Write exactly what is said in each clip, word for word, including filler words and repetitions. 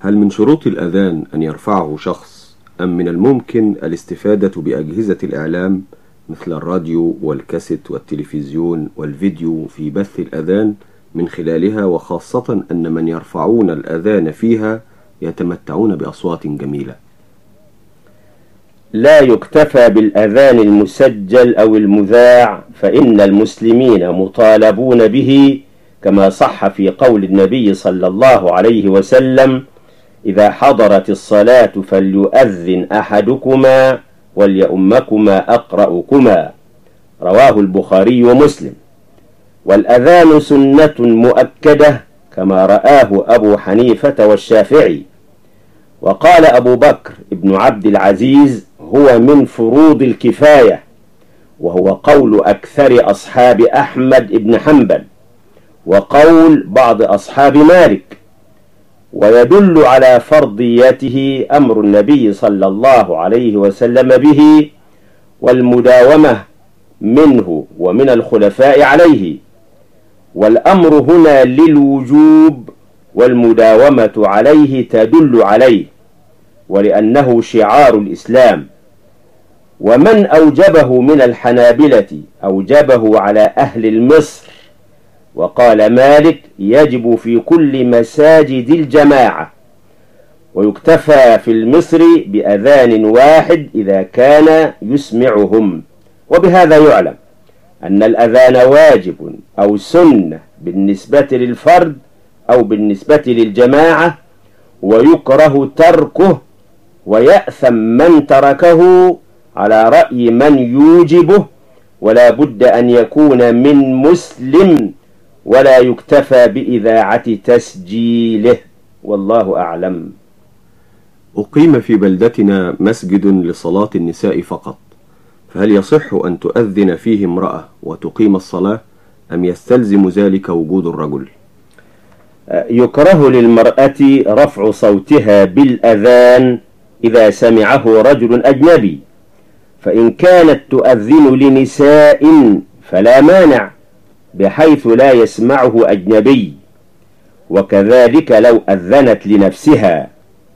هل من شروط الأذان أن يرفعه شخص أم من الممكن الاستفادة بأجهزة الإعلام مثل الراديو والكاسيت والتلفزيون والفيديو في بث الأذان من خلالها، وخاصة أن من يرفعون الأذان فيها يتمتعون بأصوات جميلة؟ لا يكتفى بالأذان المسجل أو المذاع، فإن المسلمين مطالبون به كما صح في قول النبي صلى الله عليه وسلم: إذا حضرت الصلاة فليؤذن أحدكما وليؤمكما أقرأكما، رواه البخاري ومسلم. والأذان سنة مؤكدة كما رآه أبو حنيفة والشافعي، وقال أبو بكر ابن عبد العزيز: هو من فروض الكفاية، وهو قول أكثر أصحاب أحمد بن حنبل وقول بعض أصحاب مالك. ويدل على فرضيته أمر النبي صلى الله عليه وسلم به والمداومة منه ومن الخلفاء عليه، والأمر هنا للوجوب والمداومة عليه تدل عليه، ولأنه شعار الإسلام. ومن أوجبه من الحنابلة أوجبه على أهل مصر، وقال مالك: يجب في كل مساجد الجماعة، ويكتفى في المصر بأذان واحد إذا كان يسمعهم. وبهذا يعلم أن الأذان واجب أو سنة بالنسبة للفرد أو بالنسبة للجماعة، ويكره تركه ويأثم من تركه على رأي من يوجبه، ولا بد أن يكون من مسلم، ولا يكتفى بإذاعة تسجيله، والله أعلم. أقيم في بلدتنا مسجد لصلاة النساء فقط، فهل يصح أن تؤذن فيه امرأة وتقيم الصلاة، أم يستلزم ذلك وجود الرجل؟ يكره للمرأة رفع صوتها بالأذان إذا سمعه رجل أجنبي، فإن كانت تؤذن لنساء فلا مانع، بحيث لا يسمعه أجنبي، وكذلك لو أذنت لنفسها.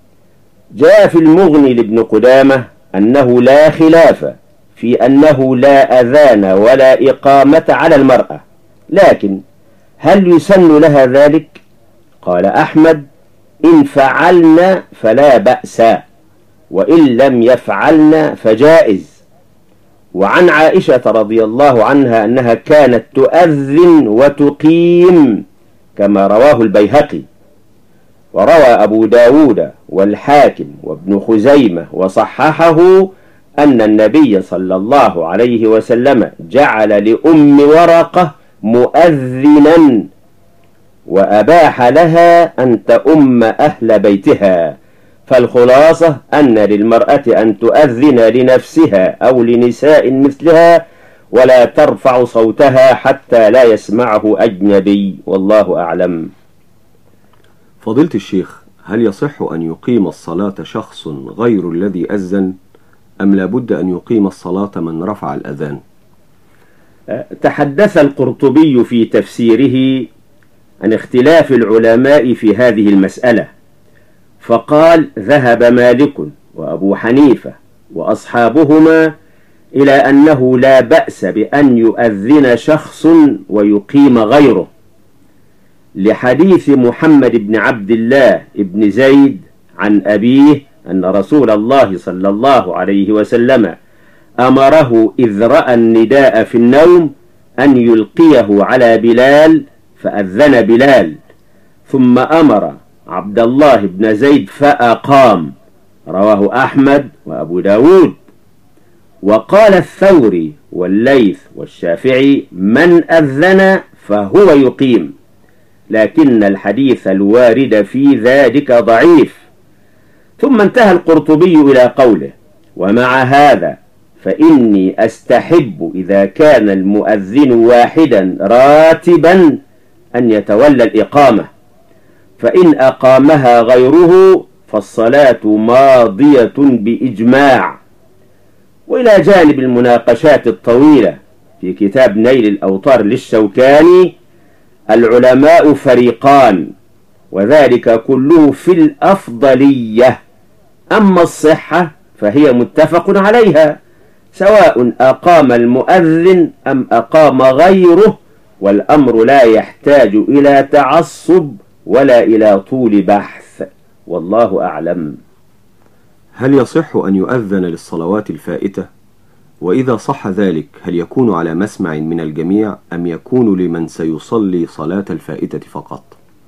جاء في المغني لابن قدامة أنه لا خلاف في أنه لا أذان ولا إقامة على المرأة، لكن هل يسن لها ذلك؟ قال أحمد: إن فعلن فلا بأس، وإن لم يفعلن فجائز. وعن عائشة رضي الله عنها أنها كانت تؤذن وتقيم كما رواه البيهقي. وروى أبو داود والحاكم وابن خزيمة وصححه أن النبي صلى الله عليه وسلم جعل لأم ورقة مؤذنا، وأباح لها أن تؤم أهل بيتها. فالخلاصة أن للمرأة أن تؤذن لنفسها أو لنساء مثلها، ولا ترفع صوتها حتى لا يسمعه أجنبي، والله أعلم. فضيلة الشيخ، هل يصح أن يقيم الصلاة شخص غير الذي أذن، أم لا بد أن يقيم الصلاة من رفع الأذان؟ تحدث القرطبي في تفسيره عن اختلاف العلماء في هذه المسألة، فقال: ذهب مالك وأبو حنيفة وأصحابهما إلى أنه لا بأس بأن يؤذن شخص ويقيم غيره، لحديث محمد بن عبد الله بن زيد عن أبيه أن رسول الله صلى الله عليه وسلم أمره إذ رأى النداء في النوم أن يلقيه على بلال، فأذن بلال، ثم أمر عبد الله بن زيد فأقام، رواه أحمد وأبو داود. وقال الثوري والليث والشافعي: من أذن فهو يقيم، لكن الحديث الوارد في ذلك ضعيف. ثم انتهى القرطبي إلى قوله: ومع هذا فإني أستحب إذا كان المؤذن واحدا راتبا أن يتولى الإقامة، فإن أقامها غيره فالصلاة ماضية بإجماع. وإلى جانب المناقشات الطويلة في كتاب نيل الأوطار للشوكاني، العلماء فريقان، وذلك كله في الأفضلية. أما الصحة فهي متفق عليها، سواء أقام المؤذن أم أقام غيره، والأمر لا يحتاج إلى تعصب ولا إلى طول بحث، والله أعلم. هل يصح أن يؤذن للصلوات الفائتة؟ وإذا صح ذلك هل يكون على مسمع من الجميع أم يكون لمن سيصلي صلاة الفائتة فقط؟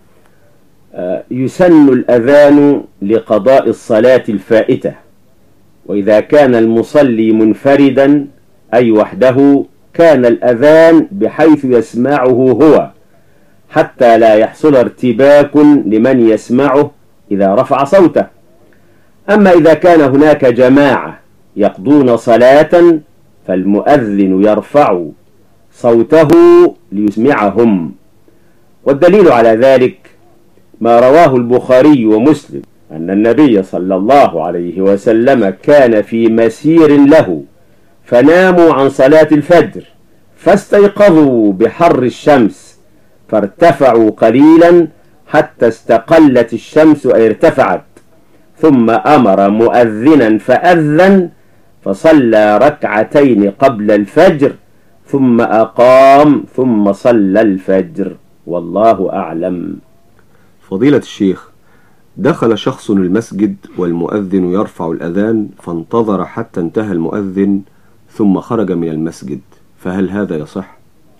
يسن الأذان لقضاء الصلاة الفائتة، وإذا كان المصلي منفردا أي وحده كان الأذان بحيث يسمعه هو، حتى لا يحصل ارتباك لمن يسمعه إذا رفع صوته. أما إذا كان هناك جماعة يقضون صلاة فالمؤذن يرفع صوته ليسمعهم، والدليل على ذلك ما رواه البخاري ومسلم أن النبي صلى الله عليه وسلم كان في مسير له فناموا عن صلاة الفجر فاستيقظوا بحر الشمس فارتفعوا قليلا حتى استقلت الشمس أي ارتفعت، ثم أمر مؤذنا فأذن فصلى ركعتين قبل الفجر ثم أقام ثم صلى الفجر، والله أعلم. فضيلة الشيخ، دخل شخص المسجد والمؤذن يرفع الأذان فانتظر حتى انتهى المؤذن ثم خرج من المسجد، فهل هذا يصح؟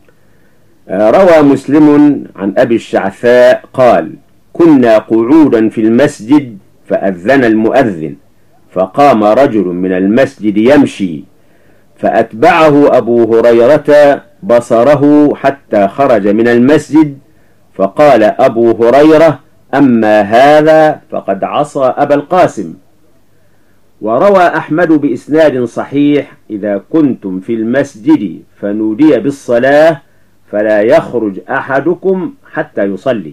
روى مسلم عن أبي الشعثاء قال: كنا قعودا في المسجد فأذن المؤذن فقام رجل من المسجد يمشي فأتبعه أبو هريرة بصره حتى خرج من المسجد، فقال أبو هريرة: أما هذا فقد عصى أبا القاسم. وروى أحمد بإسناد صحيح: إذا كنتم في المسجد فنودي بالصلاة فلا يخرج أحدكم حتى يصلي.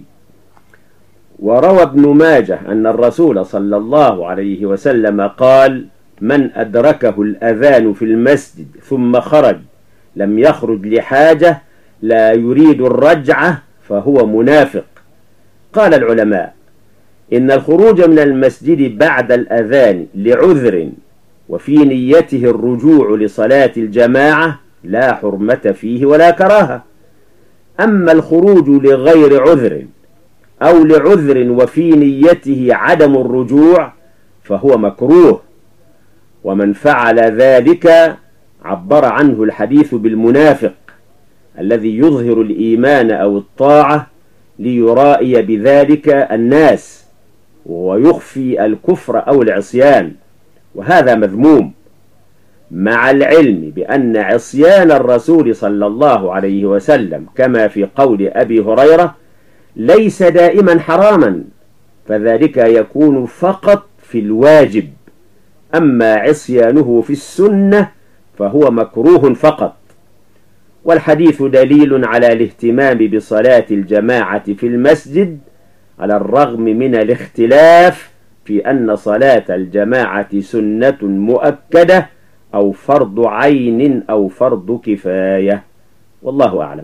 وروى ابن ماجه أن الرسول صلى الله عليه وسلم قال: من أدركه الأذان في المسجد ثم خرج لم يخرج لحاجة لا يريد الرجعة فهو منافق. قال العلماء: إن الخروج من المسجد بعد الأذان لعذر وفي نيته الرجوع لصلاة الجماعة لا حرمة فيه ولا كراهة. أما الخروج لغير عذر أو لعذر وفي نيته عدم الرجوع فهو مكروه، ومن فعل ذلك عبر عنه الحديث بالمنافق الذي يظهر الإيمان أو الطاعة ليرائي بذلك الناس ويخفي الكفر أو العصيان، وهذا مذموم، مع العلم بأن عصيان الرسول صلى الله عليه وسلم كما في قول أبي هريرة ليس دائما حراما، فذلك يكون فقط في الواجب، أما عصيانه في السنة فهو مكروه فقط. والحديث دليل على الاهتمام بصلاة الجماعة في المسجد على الرغم من الاختلاف في أن صلاة الجماعة سنة مؤكدة أو فرض عين أو فرض كفاية، والله أعلم.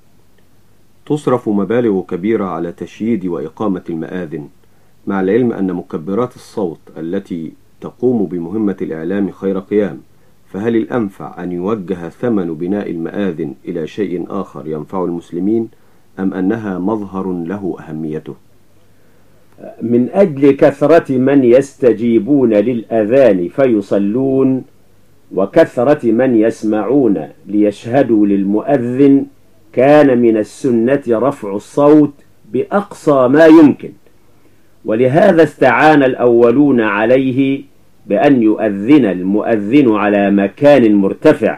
تصرف مبالغ كبيرة على تشييد وإقامة المآذن، مع العلم أن مكبرات الصوت التي تقوم بمهمة الإعلام خير قيام، فهل الأنفع أن يوجه ثمن بناء المآذن إلى شيء آخر ينفع المسلمين أم أنها مظهر له أهميته؟ من أجل كثرة من يستجيبون للأذان فيصلون وكثرة من يسمعون ليشهدوا للمؤذن كان من السنة رفع الصوت بأقصى ما يمكن، ولهذا استعان الأولون عليه بأن يؤذن المؤذن على مكان مرتفع.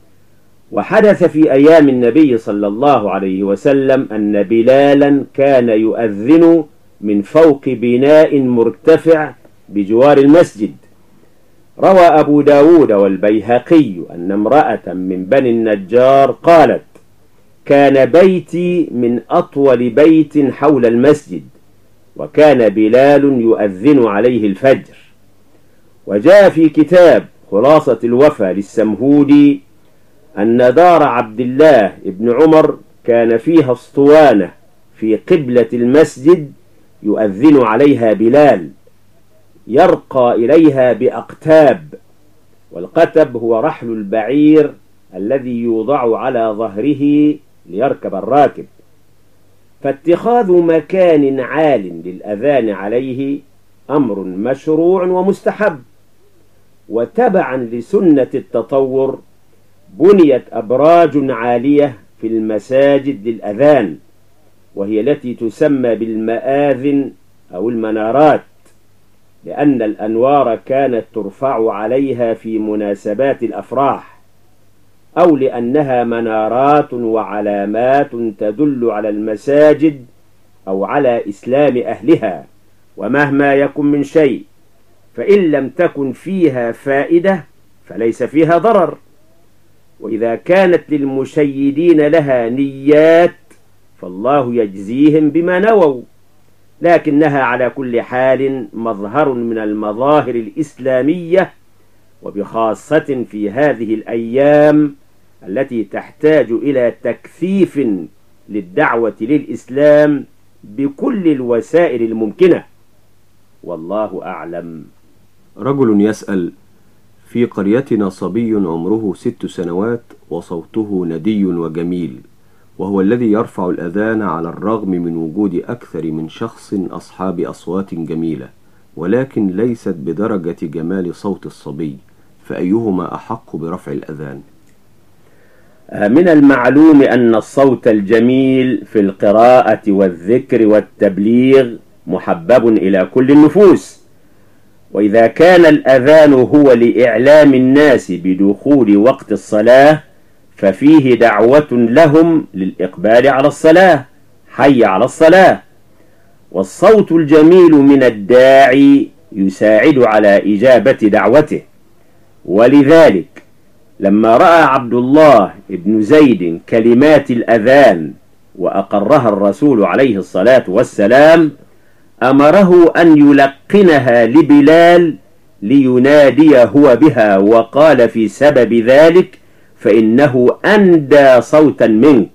وحدث في أيام النبي صلى الله عليه وسلم أن بلالا كان يؤذن من فوق بناء مرتفع بجوار المسجد. روى أبو داود والبيهقي أن امرأة من بني النجار قالت: كان بيتي من أطول بيت حول المسجد، وكان بلال يؤذن عليه الفجر. وجاء في كتاب خلاصة الوفا للسمهودي أن دار عبد الله بن عمر كان فيها اسطوانة في قبلة المسجد يؤذن عليها بلال يرقى إليها بأقتاب، والقتب هو رحل البعير الذي يوضع على ظهره ليركب الراكب. فاتخاذ مكان عال للأذان عليه أمر مشروع ومستحب. وتبعا لسنة التطور بنيت أبراج عالية في المساجد للأذان، وهي التي تسمى بالمآذن أو المنارات، لأن الأنوار كانت ترفع عليها في مناسبات الأفراح، أو لأنها منارات وعلامات تدل على المساجد أو على إسلام أهلها. ومهما يكن من شيء فإن لم تكن فيها فائدة فليس فيها ضرر، وإذا كانت للمشيدين لها نيات فالله يجزيهم بما نووا، لكنها على كل حال مظهر من المظاهر الإسلامية، وبخاصة في هذه الأيام التي تحتاج إلى تكثيف للدعوة للإسلام بكل الوسائل الممكنة. والله أعلم. رجل يسأل: في قريتنا صبي عمره ست سنوات وصوته ندي وجميل، وهو الذي يرفع الأذان على الرغم من وجود أكثر من شخص أصحاب أصوات جميلة، ولكن ليست بدرجة جمال صوت الصبي، فأيهما أحق برفع الأذان؟ من المعلوم أن الصوت الجميل في القراءة والذكر والتبليغ محبب إلى كل النفوس، وإذا كان الأذان هو لإعلام الناس بدخول وقت الصلاة ففيه دعوة لهم للإقبال على الصلاة، حي على الصلاة. والصوت الجميل من الداعي يساعد على إجابة دعوته. ولذلك لما رأى عبد الله بن زيد كلمات الأذان وأقرها الرسول عليه الصلاة والسلام أمره أن يلقنها لبلال لينادي هو بها، وقال في سبب ذلك: فإنه أندى صوتا منك.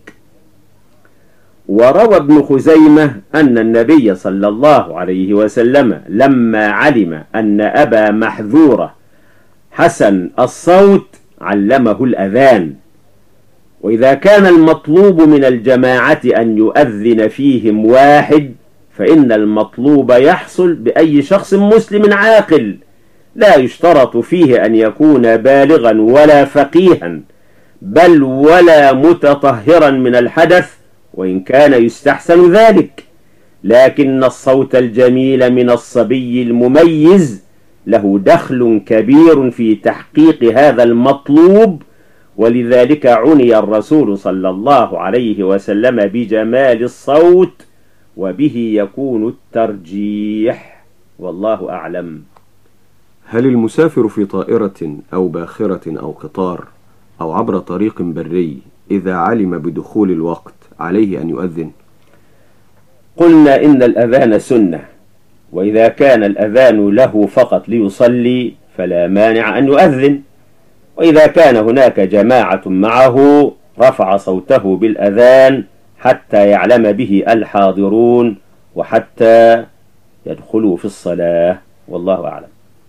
وروى ابن خزيمة أن النبي صلى الله عليه وسلم لما علم أن أبا محذورة حسن الصوت علمه الأذان. وإذا كان المطلوب من الجماعة أن يؤذن فيهم واحد فإن المطلوب يحصل بأي شخص مسلم عاقل، لا يشترط فيه أن يكون بالغا ولا فقيها، بل ولا متطهرا من الحدث، وإن كان يستحسن ذلك. لكن الصوت الجميل من الصبي المميز له دخل كبير في تحقيق هذا المطلوب، ولذلك عني الرسول صلى الله عليه وسلم بجمال الصوت، وبه يكون الترجيح. والله أعلم. هل المسافر في طائرة أو باخرة أو قطار أو عبر طريق بري إذا علم بدخول الوقت عليه أن يؤذن؟ قلنا إن الأذان سنة، وإذا كان الأذان له فقط ليصلي فلا مانع أن يؤذن، وإذا كان هناك جماعة معه رفع صوته بالأذان حتى يعلم به الحاضرون وحتى يدخلوا في الصلاة. والله أعلم.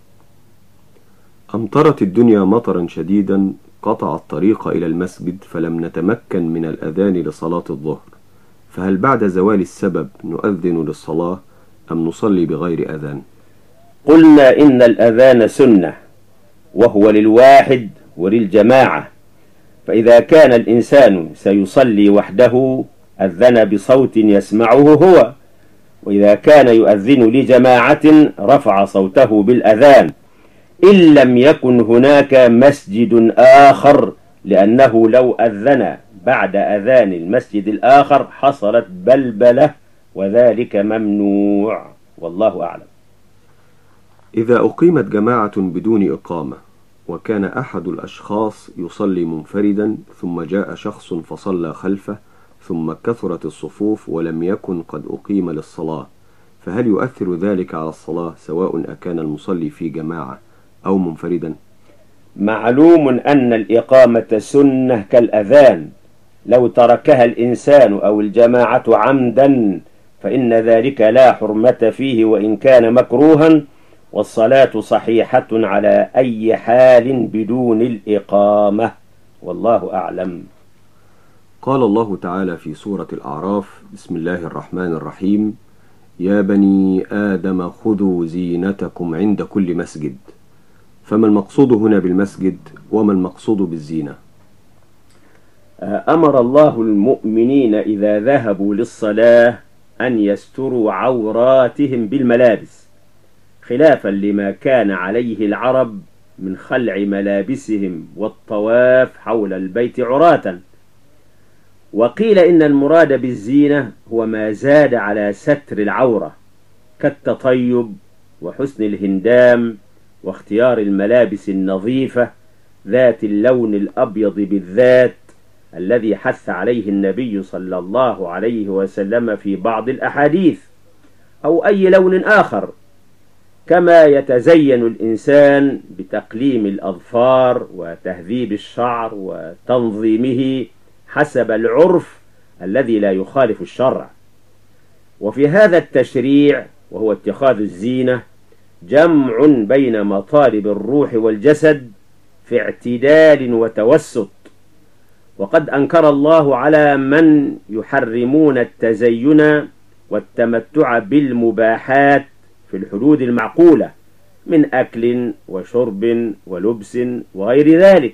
أمطرت الدنيا مطرا شديدا قطع الطريق إلى المسجد، فلم نتمكن من الأذان لصلاة الظهر، فهل بعد زوال السبب نؤذن للصلاة أم نصلي بغير أذان؟ قلنا إن الأذان سنة، وهو للواحد وللجماعة، فإذا كان الإنسان سيصلي وحده أذن بصوت يسمعه هو، وإذا كان يؤذن لجماعة رفع صوته بالأذان، إن لم يكن هناك مسجد آخر، لأنه لو أذن بعد أذان المسجد الآخر حصلت بلبلة، وذلك ممنوع. والله أعلم. إذا أقيمت جماعة بدون إقامة وكان أحد الأشخاص يصلي منفردا ثم جاء شخص فصلى خلفه ثم كثرت الصفوف ولم يكن قد أقيم للصلاة، فهل يؤثر ذلك على الصلاة سواء أكان المصلي في جماعة أو منفردا؟ معلوم أن الإقامة سنة كالأذان، لو تركها الإنسان أو الجماعة عمدا فإن ذلك لا حرمة فيه وإن كان مكروها، والصلاة صحيحة على أي حال بدون الإقامة، والله أعلم. قال الله تعالى في سورة الأعراف: بسم الله الرحمن الرحيم: يا بني آدم خذوا زينتكم عند كل مسجد. فما المقصود هنا بالمسجد وما المقصود بالزينة؟ أمر الله المؤمنين إذا ذهبوا للصلاة أن يستروا عوراتهم بالملابس، خلافا لما كان عليه العرب من خلع ملابسهم والطواف حول البيت عراة. وقيل إن المراد بالزينة هو ما زاد على ستر العورة كالتطيب وحسن الهندام واختيار الملابس النظيفة ذات اللون الأبيض بالذات الذي حث عليه النبي صلى الله عليه وسلم في بعض الأحاديث، أو أي لون آخر، كما يتزين الإنسان بتقليم الأظفار وتهذيب الشعر وتنظيمه حسب العرف الذي لا يخالف الشرع. وفي هذا التشريع وهو اتخاذ الزينة جمع بين مطالب الروح والجسد في اعتدال وتوسط. وقد أنكر الله على من يحرمون التزين والتمتع بالمباحات في الحدود المعقولة من أكل وشرب ولبس وغير ذلك.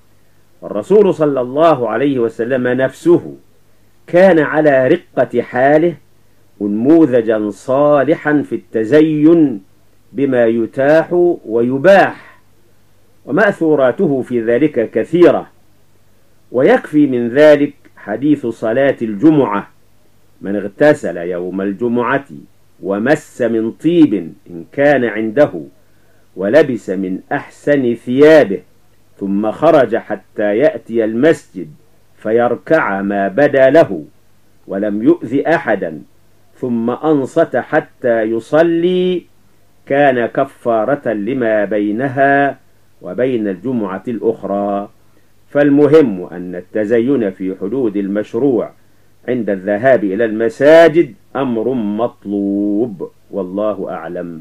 الرسول صلى الله عليه وسلم نفسه كان على رقة حاله نموذجا صالحا في التزين بما يتاح ويباح، ومأثوراته في ذلك كثيرة. ويكفي من ذلك حديث صلاة الجمعة: من اغتسل يوم الجمعة ومس من طيب إن كان عنده ولبس من أحسن ثيابه ثم خرج حتى يأتي المسجد فيركع ما بدا له ولم يؤذ أحدا ثم أنصت حتى يصلي كان كفارة لما بينها وبين الجمعة الأخرى. فالمهم أن التزين في حدود المشروع عند الذهاب إلى المساجد أمر مطلوب، والله أعلم.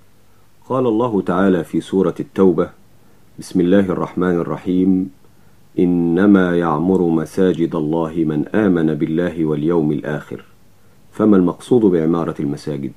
قال الله تعالى في سورة التوبة: بسم الله الرحمن الرحيم: إنما يعمر مساجد الله من آمن بالله واليوم الآخر. فما المقصود بعمارة المساجد؟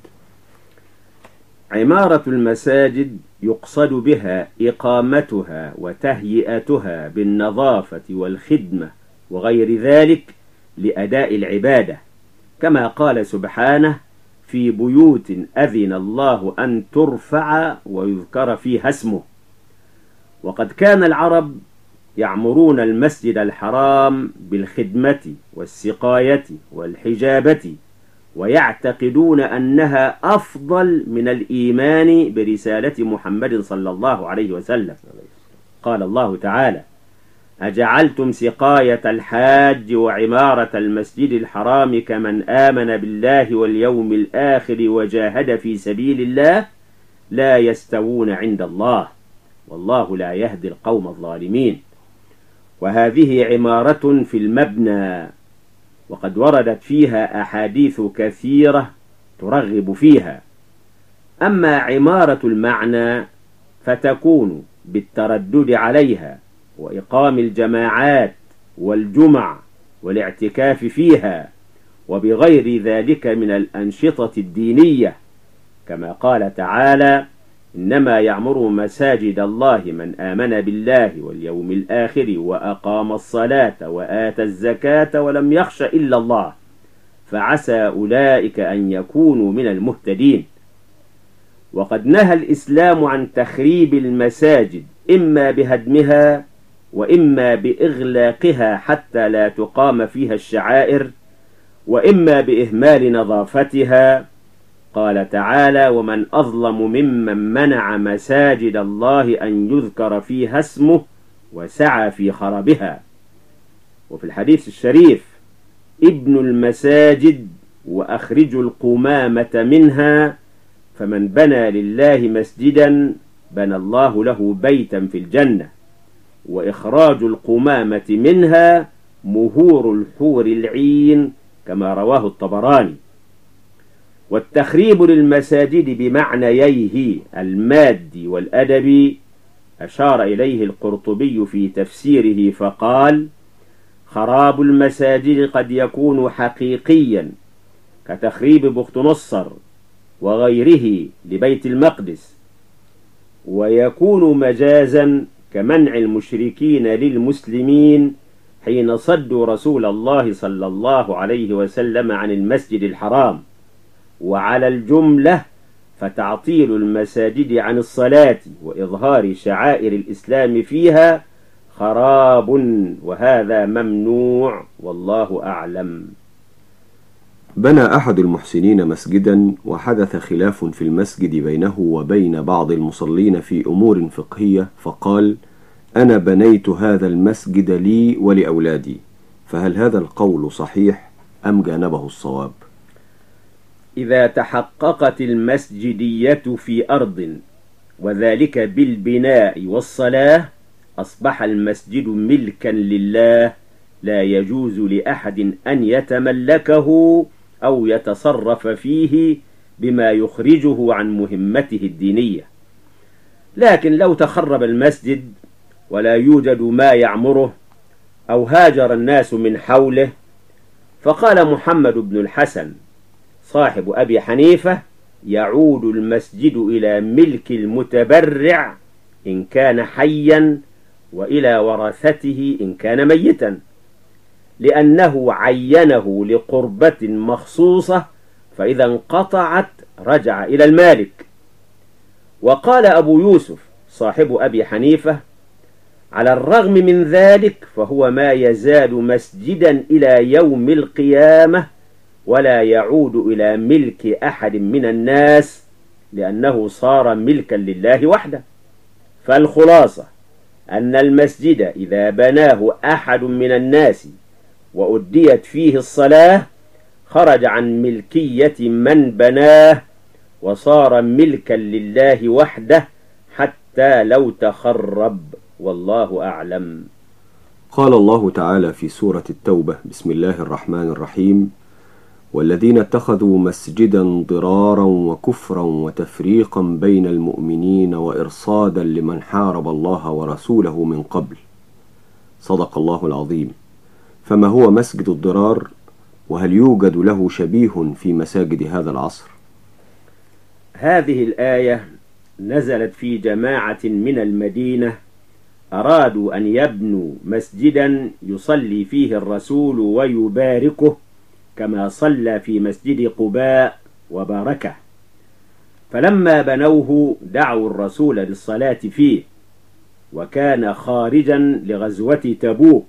عمارة المساجد يقصد بها إقامتها وتهيئتها بالنظافة والخدمة وغير ذلك لأداء العبادة، كما قال سبحانه: في بيوت أذن الله أن ترفع ويذكر فيها اسمه. وقد كان العرب يعمرون المسجد الحرام بالخدمة والسقاية والحجابة، ويعتقدون أنها أفضل من الإيمان برسالة محمد صلى الله عليه وسلم. قال الله تعالى: أجعلتم سقاية الحاج وعمارة المسجد الحرام كمن آمن بالله واليوم الآخر وجاهد في سبيل الله لا يستوون عند الله والله لا يهدي القوم الظالمين. وهذه عمارة في المبنى، وقد وردت فيها أحاديث كثيرة ترغب فيها. أما عمارة المعنى فتكون بالتردد عليها وإقام الجماعات والجمع والاعتكاف فيها وبغير ذلك من الأنشطة الدينية، كما قال تعالى: إنما يعمر مساجد الله من آمن بالله واليوم الآخر وأقام الصلاة وآتى الزكاة ولم يخش إلا الله فعسى أولئك أن يكونوا من المهتدين. وقد نهى الإسلام عن تخريب المساجد إما بهدمها وإما بإغلاقها حتى لا تقام فيها الشعائر، وإما بإهمال نظافتها. قال تعالى: ومن أظلم ممن منع مساجد الله أن يذكر فيها اسمه وسعى في خرابها. وفي الحديث الشريف: ابن المساجد وأخرجوا القمامة منها، فمن بنى لله مسجدا بنى الله له بيتا في الجنة، وإخراج القمامة منها مهور الحور العين، كما رواه الطبراني. والتخريب للمساجد بمعنييه المادي والأدبي أشار إليه القرطبي في تفسيره فقال: خراب المساجد قد يكون حقيقيا كتخريب بختنصر وغيره لبيت المقدس، ويكون مجازا كمنع المشركين للمسلمين حين صدوا رسول الله صلى الله عليه وسلم عن المسجد الحرام. وعلى الجملة فتعطيل المساجد عن الصلاة وإظهار شعائر الإسلام فيها خراب، وهذا ممنوع والله أعلم. بنى أحد المحسنين مسجدا، وحدث خلاف في المسجد بينه وبين بعض المصلين في أمور فقهية، فقال: أنا بنيت هذا المسجد لي ولأولادي، فهل هذا القول صحيح أم جانبه الصواب؟ إذا تحققت المسجدية في أرض وذلك بالبناء والصلاة أصبح المسجد ملكا لله، لا يجوز لأحد أن يتملكه أو يتصرف فيه بما يخرجه عن مهمته الدينية. لكن لو تخرب المسجد ولا يوجد ما يعمره أو هاجر الناس من حوله، فقال محمد بن الحسن صاحب أبي حنيفة: يعود المسجد إلى ملك المتبرع إن كان حيا وإلى ورثته إن كان ميتا، لأنه عينه لقربة مخصوصة، فإذا انقطعت رجع إلى المالك. وقال أبو يوسف صاحب أبي حنيفة: على الرغم من ذلك فهو ما يزال مسجدا إلى يوم القيامة، ولا يعود إلى ملك أحد من الناس، لأنه صار ملكا لله وحده. فالخلاصة أن المسجد إذا بناه أحد من الناس وأديت فيه الصلاة خرج عن ملكية من بناه وصار ملكا لله وحده حتى لو تخرب، والله أعلم. قال الله تعالى في سورة التوبة: بسم الله الرحمن الرحيم: والذين اتخذوا مسجدا ضرارا وكفرا وتفريقا بين المؤمنين وإرصادا لمن حارب الله ورسوله من قبل. صدق الله العظيم. فما هو مسجد الضرار، وهل يوجد له شبيه في مساجد هذا العصر؟ هذه الآية نزلت في جماعة من المدينة أرادوا أن يبنوا مسجدا يصلي فيه الرسول ويباركه كما صلى في مسجد قباء وباركه، فلما بنوه دعوا الرسول للصلاة فيه، وكان خارجا لغزوة تبوك،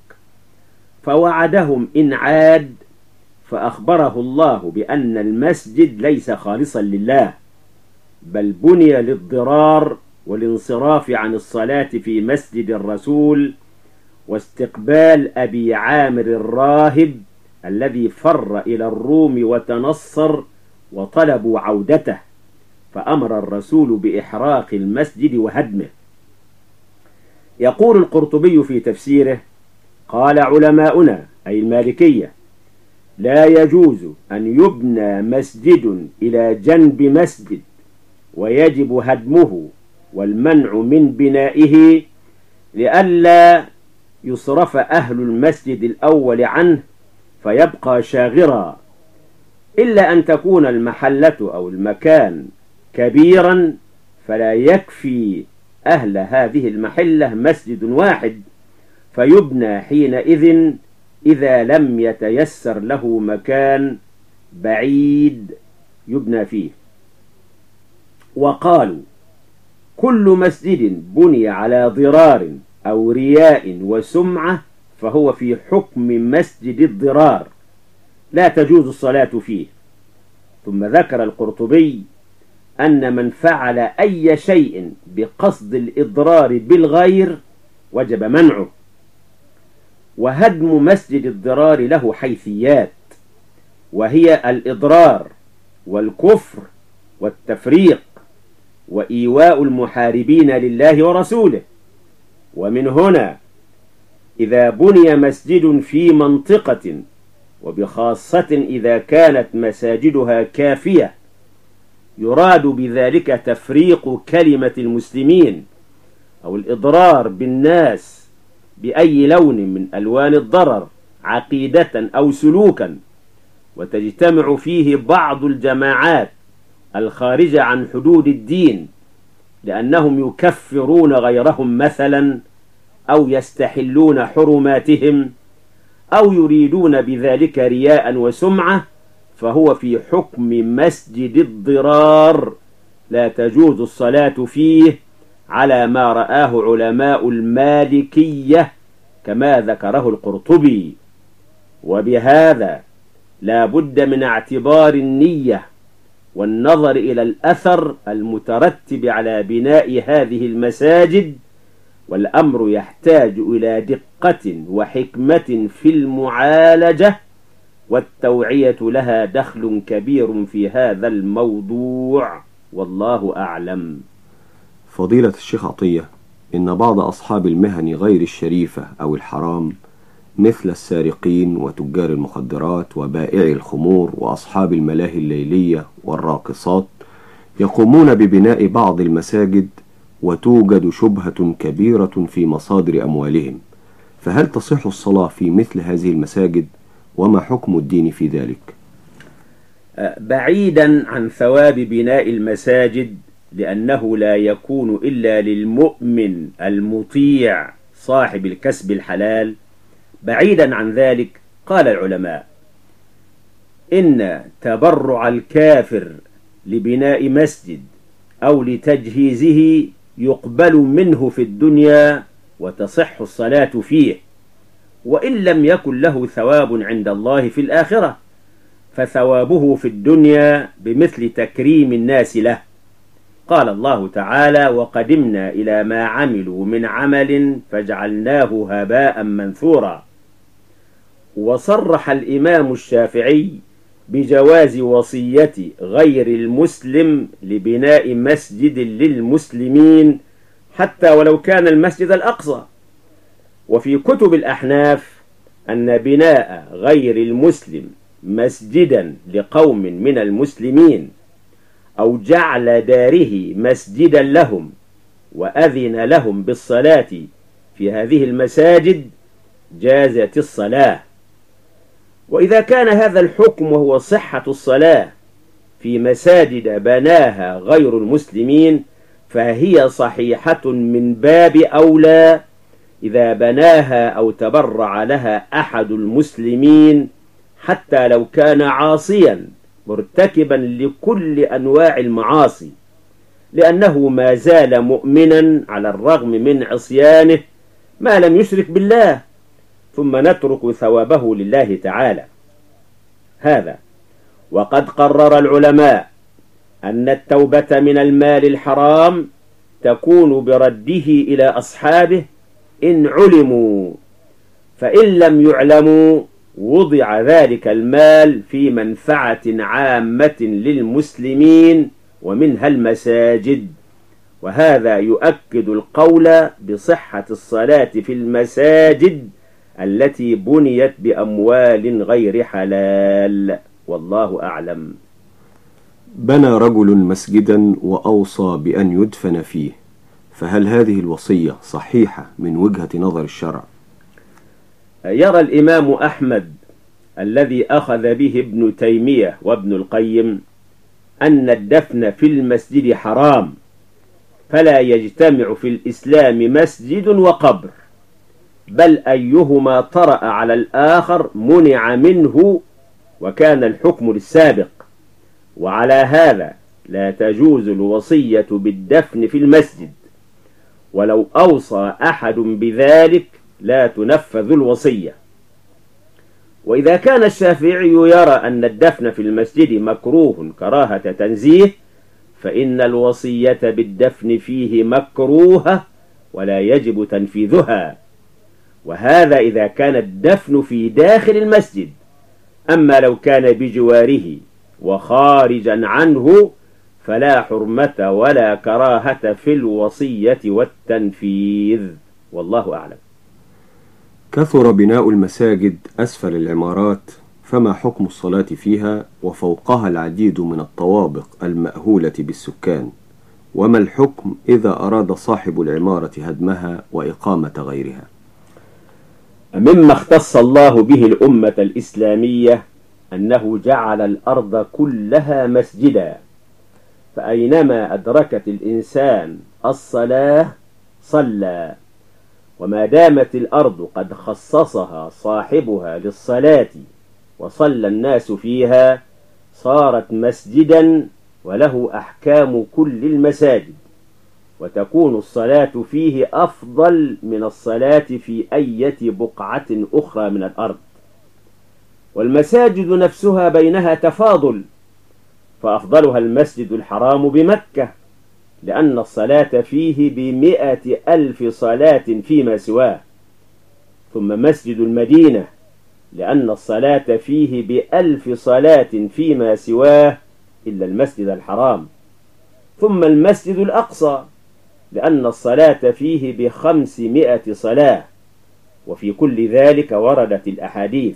فوعدهم إن عاد، فأخبره الله بأن المسجد ليس خالصا لله، بل بني للضرار والانصراف عن الصلاة في مسجد الرسول واستقبال أبي عامر الراهب الذي فر إلى الروم وتنصر وطلبوا عودته، فأمر الرسول بإحراق المسجد وهدمه. يقول القرطبي في تفسيره: قال علماؤنا أي المالكية: لا يجوز أن يبنى مسجد إلى جنب مسجد ويجب هدمه والمنع من بنائه لئلا يصرف أهل المسجد الأول عنه فيبقى شاغرا، إلا أن تكون المحلة أو المكان كبيرا فلا يكفي أهل هذه المحلة مسجد واحد، فيبنى حينئذ إذا لم يتيسر له مكان بعيد يبنى فيه. وقالوا: كل مسجد بني على ضرار أو رياء وسمعة فهو في حكم مسجد الضرار، لا تجوز الصلاة فيه. ثم ذكر القرطبي أن من فعل أي شيء بقصد الإضرار بالغير وجب منعه. وهدم مسجد الضرار له حيثيات، وهي الإضرار والكفر والتفريق وإيواء المحاربين لله ورسوله. ومن هنا إذا بني مسجد في منطقة، وبخاصة إذا كانت مساجدها كافية يراد بذلك تفريق كلمة المسلمين أو الإضرار بالناس بأي لون من ألوان الضرر عقيدة أو سلوكا، وتجتمع فيه بعض الجماعات الخارجة عن حدود الدين لأنهم يكفرون غيرهم مثلا، أو يستحلون حرماتهم، أو يريدون بذلك رياء وسمعة، فهو في حكم مسجد الضرار لا تجوز الصلاة فيه على ما رآه علماء المالكية كما ذكره القرطبي. وبهذا لا بد من اعتبار النية والنظر إلى الأثر المترتب على بناء هذه المساجد، والأمر يحتاج إلى دقة وحكمة في المعالجة، والتوعية لها دخل كبير في هذا الموضوع، والله أعلم. فضيلة الشيخ عطية، إن بعض أصحاب المهن غير الشريفة أو الحرام مثل السارقين وتجار المخدرات وبائعي الخمور وأصحاب الملاهي الليلية والراقصات يقومون ببناء بعض المساجد، وتوجد شبهة كبيرة في مصادر أموالهم، فهل تصح الصلاة في مثل هذه المساجد؟ وما حكم الدين في ذلك؟ بعيدا عن ثواب بناء المساجد، لأنه لا يكون إلا للمؤمن المطيع صاحب الكسب الحلال، بعيدا عن ذلك قال العلماء إن تبرع الكافر لبناء مسجد أو لتجهيزه يقبل منه في الدنيا وتصح الصلاة فيه، وإن لم يكن له ثواب عند الله في الآخرة، فثوابه في الدنيا بمثل تكريم الناس له. قال الله تعالى: وقدمنا إلى ما عملوا من عمل فجعلناه هباء منثورا. وصرح الإمام الشافعي بجواز وصية غير المسلم لبناء مسجد للمسلمين حتى ولو كان المسجد الأقصى. وفي كتب الأحناف أن بناء غير المسلم مسجدا لقوم من المسلمين أو جعل داره مسجدا لهم وأذن لهم بالصلاة في هذه المساجد جازت الصلاة. وإذا كان هذا الحكم وهو صحة الصلاة في مساجد بناها غير المسلمين، فهي صحيحة من باب أولى إذا بناها أو تبرع لها أحد المسلمين، حتى لو كان عاصيا مرتكبا لكل أنواع المعاصي، لأنه ما زال مؤمنا على الرغم من عصيانه ما لم يشرك بالله، ثم نترك ثوابه لله تعالى. هذا وقد قرر العلماء أن التوبة من المال الحرام تكون برده إلى أصحابه إن علموا، فإن لم يعلموا وضع ذلك المال في منفعة عامة للمسلمين ومنها المساجد، وهذا يؤكد القول بصحة الصلاة في المساجد التي بنيت بأموال غير حلال، والله أعلم. بنى رجل مسجدا وأوصى بأن يدفن فيه، فهل هذه الوصية صحيحة من وجهة نظر الشرع؟ يرى الإمام أحمد الذي أخذ به ابن تيمية وابن القيم أن الدفن في المسجد حرام، فلا يجتمع في الإسلام مسجد وقبر، بل أيهما طرأ على الآخر منع منه، وكان الحكم للسابق. وعلى هذا لا تجوز الوصية بالدفن في المسجد، ولو أوصى أحد بذلك لا تنفذ الوصية. وإذا كان الشافعي يرى أن الدفن في المسجد مكروه كراهة تنزيه، فإن الوصية بالدفن فيه مكروهة ولا يجب تنفيذها، وهذا إذا كان الدفن في داخل المسجد. أما لو كان بجواره وخارجا عنه فلا حرمة ولا كراهة في الوصية والتنفيذ، والله أعلم. كثر بناء المساجد أسفل العمارات، فما حكم الصلاة فيها وفوقها العديد من الطوابق المأهولة بالسكان؟ وما الحكم إذا أراد صاحب العمارة هدمها وإقامة غيرها؟ مما اختص الله به الأمة الإسلامية أنه جعل الأرض كلها مسجدا، فأينما أدركت الإنسان الصلاة صلى، وما دامت الأرض قد خصصها صاحبها للصلاة وصلى الناس فيها صارت مسجدا وله أحكام كل المساجد، وتكون الصلاة فيه أفضل من الصلاة في أية بقعة أخرى من الأرض. والمساجد نفسها بينها تفاضل، فأفضلها المسجد الحرام بمكة لأن الصلاة فيه بمئة ألف صلاة فيما سواه، ثم مسجد المدينة لأن الصلاة فيه بألف صلاة فيما سواه إلا المسجد الحرام، ثم المسجد الأقصى لأن الصلاة فيه بخمسمائة صلاة، وفي كل ذلك وردت الأحاديث.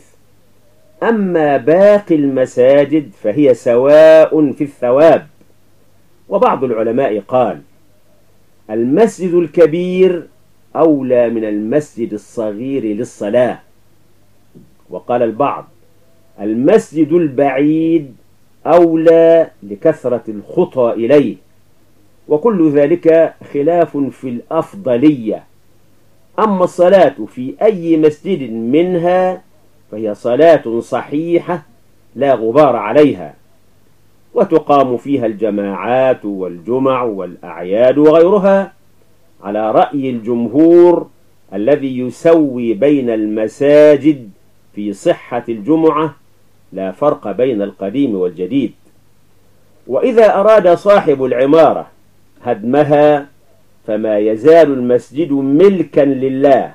أما باقي المساجد فهي سواء في الثواب. وبعض العلماء قال المسجد الكبير أولى من المسجد الصغير للصلاة، وقال البعض المسجد البعيد أولى لكثرة الخطى إليه، وكل ذلك خلاف في الأفضلية. أما الصلاة في أي مسجد منها فهي صلاة صحيحة لا غبار عليها، وتقام فيها الجماعات والجمع والأعياد وغيرها على رأي الجمهور الذي يسوي بين المساجد في صحة الجمعة، لا فرق بين القديم والجديد. وإذا أراد صاحب العمارة هدمها فما يزال المسجد ملكا لله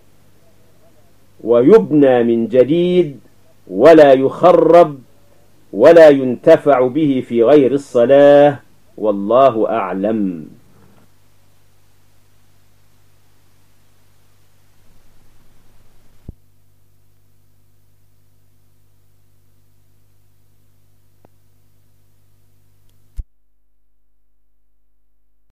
ويبنى من جديد ولا يخرب ولا ينتفع به في غير الصلاة، والله أعلم.